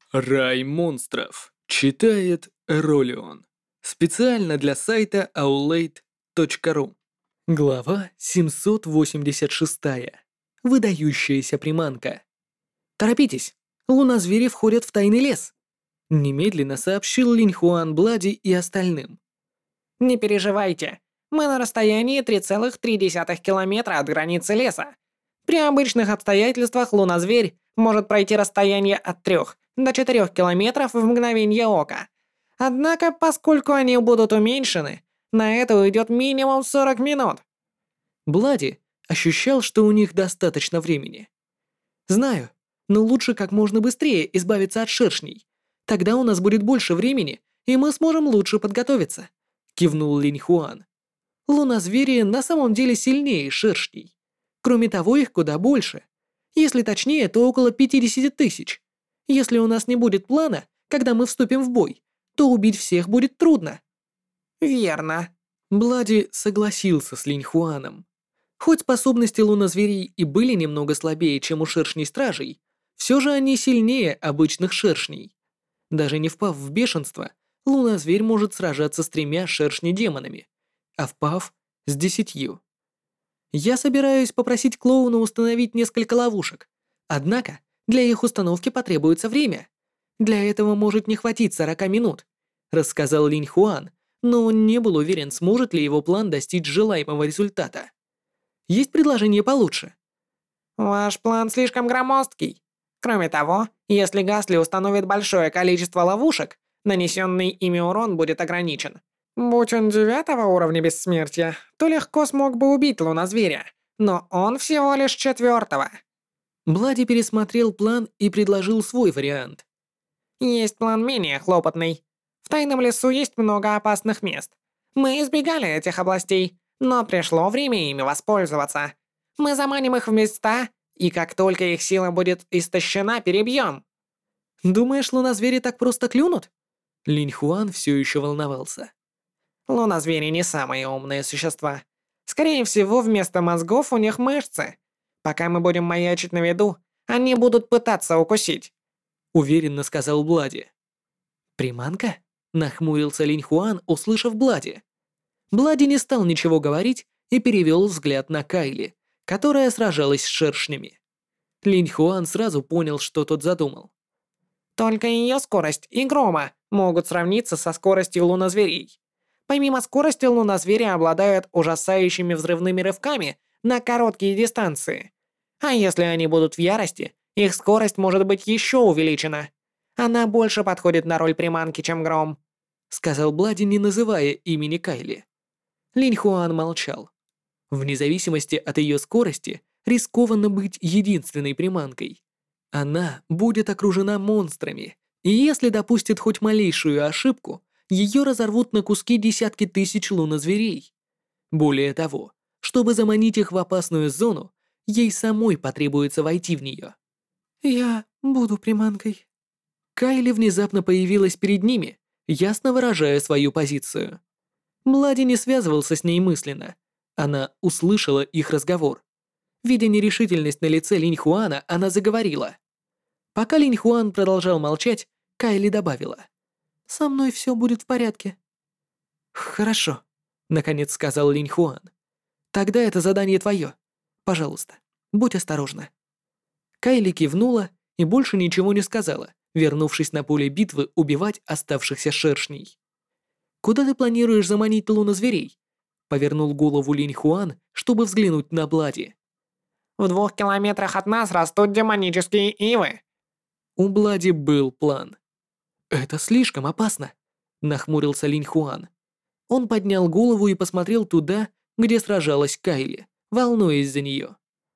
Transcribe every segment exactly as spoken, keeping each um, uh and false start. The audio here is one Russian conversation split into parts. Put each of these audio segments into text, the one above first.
Рай монстров. Читает Ролион. Специально для сайта аулейт точка ру. Глава семьсот восемьдесят шесть. Выдающаяся приманка. Торопитесь, лунозвери входят в тайный лес. Немедленно сообщил Линьхуан Блади и остальным. Не переживайте, мы на расстоянии три целых три десятых километра от границы леса. При обычных обстоятельствах лунозверь может пройти расстояние от трёх до четырёх километров в мгновение ока. Однако, поскольку они будут уменьшены, на это уйдет минимум сорок минут. Блади ощущал, что у них достаточно времени. Знаю, но лучше как можно быстрее избавиться от шершней. Тогда у нас будет больше времени, и мы сможем лучше подготовиться, кивнул Линьхуан. Лунозвери на самом деле сильнее шершней. Кроме того, их куда больше. Если точнее, то около пятьдесят тысяч. Если у нас не будет плана, когда мы вступим в бой, то убить всех будет трудно. Верно. Блади согласился с Линьхуаном. Хоть способности лунозверей и были немного слабее, чем у шершней-стражей, все же они сильнее обычных шершней. Даже не впав в бешенство, лунозверь может сражаться с тремя шершней-демонами, а впав — с десятью. Я собираюсь попросить клоуна установить несколько ловушек, однако для их установки потребуется время. Для этого может не хватить сорока минут, рассказал Линьхуан, но он не был уверен, сможет ли его план достичь желаемого результата. Есть предложение получше? Ваш план слишком громоздкий. Кроме того, если Гасли установит большое количество ловушек, нанесенный ими урон будет ограничен. Будь он девятого уровня бессмертия, то легко смог бы убить лунозверя, но он всего лишь четвертого. Блади пересмотрел план и предложил свой вариант. Есть план менее хлопотный. В тайном лесу есть много опасных мест. Мы избегали этих областей, но пришло время ими воспользоваться. Мы заманим их в места, и как только их сила будет истощена, перебьем. Думаешь, лунозвери так просто клюнут? Линьхуан все еще волновался. Лунозвери не самые умные существа. Скорее всего, вместо мозгов у них мышцы. Пока мы будем маячить на виду, они будут пытаться укусить. Уверенно сказал Блади. Приманка? Нахмурился Линьхуан, услышав Блади. Блади не стал ничего говорить и перевел взгляд на Кайли, которая сражалась с шершнями. Линьхуан сразу понял, что тот задумал. Только ее скорость и грома могут сравниться со скоростью лунозверей. Помимо скорости, лунозвери обладают ужасающими взрывными рывками на короткие дистанции. А если они будут в ярости, их скорость может быть еще увеличена. Она больше подходит на роль приманки, чем гром», — сказал Блади, не называя имени Кайли. Линьхуан молчал. Вне зависимости от ее скорости, рискованно быть единственной приманкой. Она будет окружена монстрами, и если допустит хоть малейшую ошибку, ее разорвут на куски десятки тысяч лунозверей. Более того, чтобы заманить их в опасную зону, ей самой потребуется войти в нее. «Я буду приманкой». Кайли внезапно появилась перед ними, ясно выражая свою позицию. Блади не связывался с ней мысленно. Она услышала их разговор. Видя нерешительность на лице Линьхуана, она заговорила. Пока Линьхуан продолжал молчать, Кайли добавила. «Со мной все будет в порядке». «Хорошо», — наконец сказал Линьхуан. «Тогда это задание твое. Пожалуйста, будь осторожна». Кайли кивнула и больше ничего не сказала, вернувшись на поле битвы убивать оставшихся шершней. «Куда ты планируешь заманить лунозверей?» — повернул голову Линьхуан, чтобы взглянуть на Блади. «В двух километрах от нас растут демонические ивы». У Блади был план. «Это слишком опасно», — нахмурился Линьхуан. Он поднял голову и посмотрел туда, где сражалась Кайли, волнуясь за нее.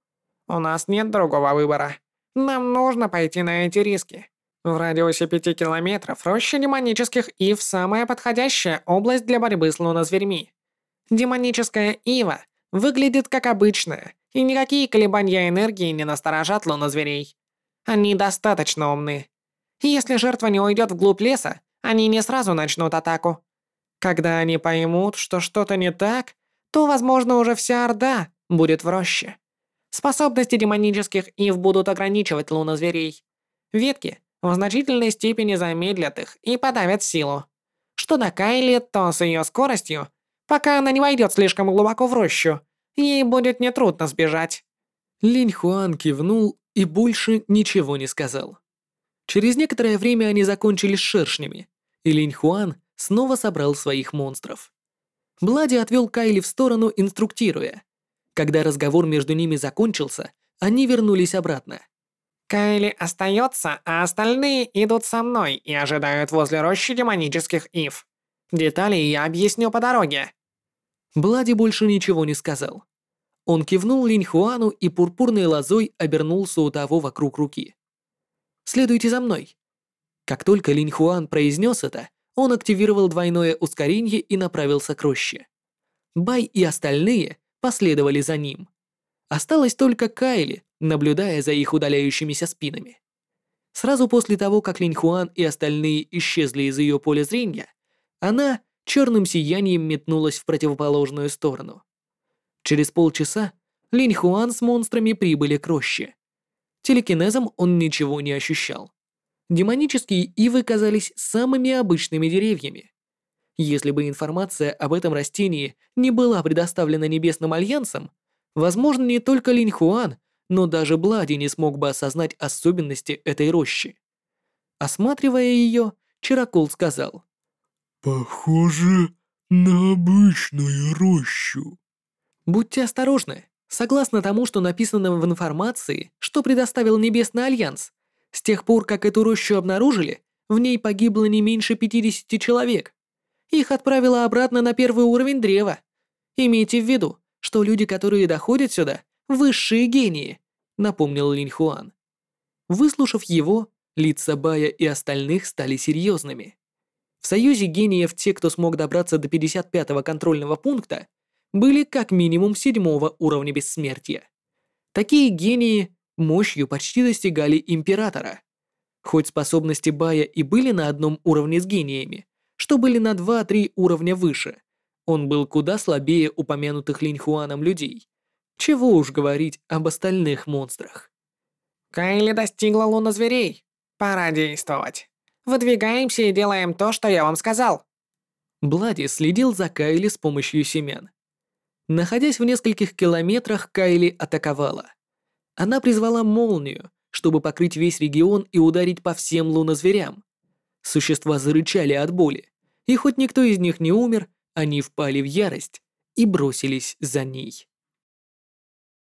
«У нас нет другого выбора. Нам нужно пойти на эти риски. В радиусе пяти километров роща демонических ив – самая подходящая область для борьбы с лунозверьми. Демоническая ива выглядит как обычная, и никакие колебания энергии не насторожат лунозверей. Они достаточно умны. Если жертва не уйдет вглубь леса, они не сразу начнут атаку. Когда они поймут, что что-то не так, то, возможно, уже вся Орда будет в роще. Способности демонических ив будут ограничивать лунозверей. Ветки в значительной степени замедлят их и подавят силу. Что до Кайли, то с ее скоростью, пока она не войдет слишком глубоко в рощу, ей будет нетрудно сбежать. Линь Хуан кивнул и больше ничего не сказал. Через некоторое время они закончили с шершнями, и Линь Хуан снова собрал своих монстров. Блади отвел Кайли в сторону, инструктируя. Когда разговор между ними закончился, они вернулись обратно. Кайли остается, а остальные идут со мной и ожидают возле рощи демонических ив. Детали я объясню по дороге. Блади больше ничего не сказал. Он кивнул Линь Хуану и пурпурной лозой обернулся у того вокруг руки. «Следуйте за мной». Как только Линь Хуан произнес это, он активировал двойное ускорение и направился к роще. Бай и остальные последовали за ним. Осталось только Кайли, наблюдая за их удаляющимися спинами. Сразу после того, как Линь Хуан и остальные исчезли из ее поля зрения, она черным сиянием метнулась в противоположную сторону. Через полчаса Линь Хуан с монстрами прибыли к роще. Телекинезом он ничего не ощущал. Демонические ивы казались самыми обычными деревьями. Если бы информация об этом растении не была предоставлена Небесным Альянсом, возможно, не только Линь Хуан, но даже Блади не смог бы осознать особенности этой рощи. Осматривая ее, Чарокол сказал: «Похоже на обычную рощу». «Будьте осторожны. Согласно тому, что написано в информации, что предоставил Небесный Альянс, с тех пор, как эту рощу обнаружили, в ней погибло не меньше пятидесяти человек. Их отправило обратно на первый уровень древа. Имейте в виду, что люди, которые доходят сюда, высшие гении», — напомнил Линь Хуан. Выслушав его, лица Бая и остальных стали серьезными. В союзе гениев те, кто смог добраться до пятьдесят пятого контрольного пункта, были как минимум седьмого уровня бессмертия. Такие гении мощью почти достигали императора. Хоть способности Бая и были на одном уровне с гениями, что были на два-три уровня выше, он был куда слабее упомянутых Линь Хуаном людей. Чего уж говорить об остальных монстрах. Кайли достигла луна зверей. Пора действовать. Выдвигаемся и делаем то, что я вам сказал. Блади следил за Кайли с помощью семян. Находясь в нескольких километрах, Кайли атаковала. Она призвала молнию, чтобы покрыть весь регион и ударить по всем лунозверям. Существа зарычали от боли, и хоть никто из них не умер, они впали в ярость и бросились за ней.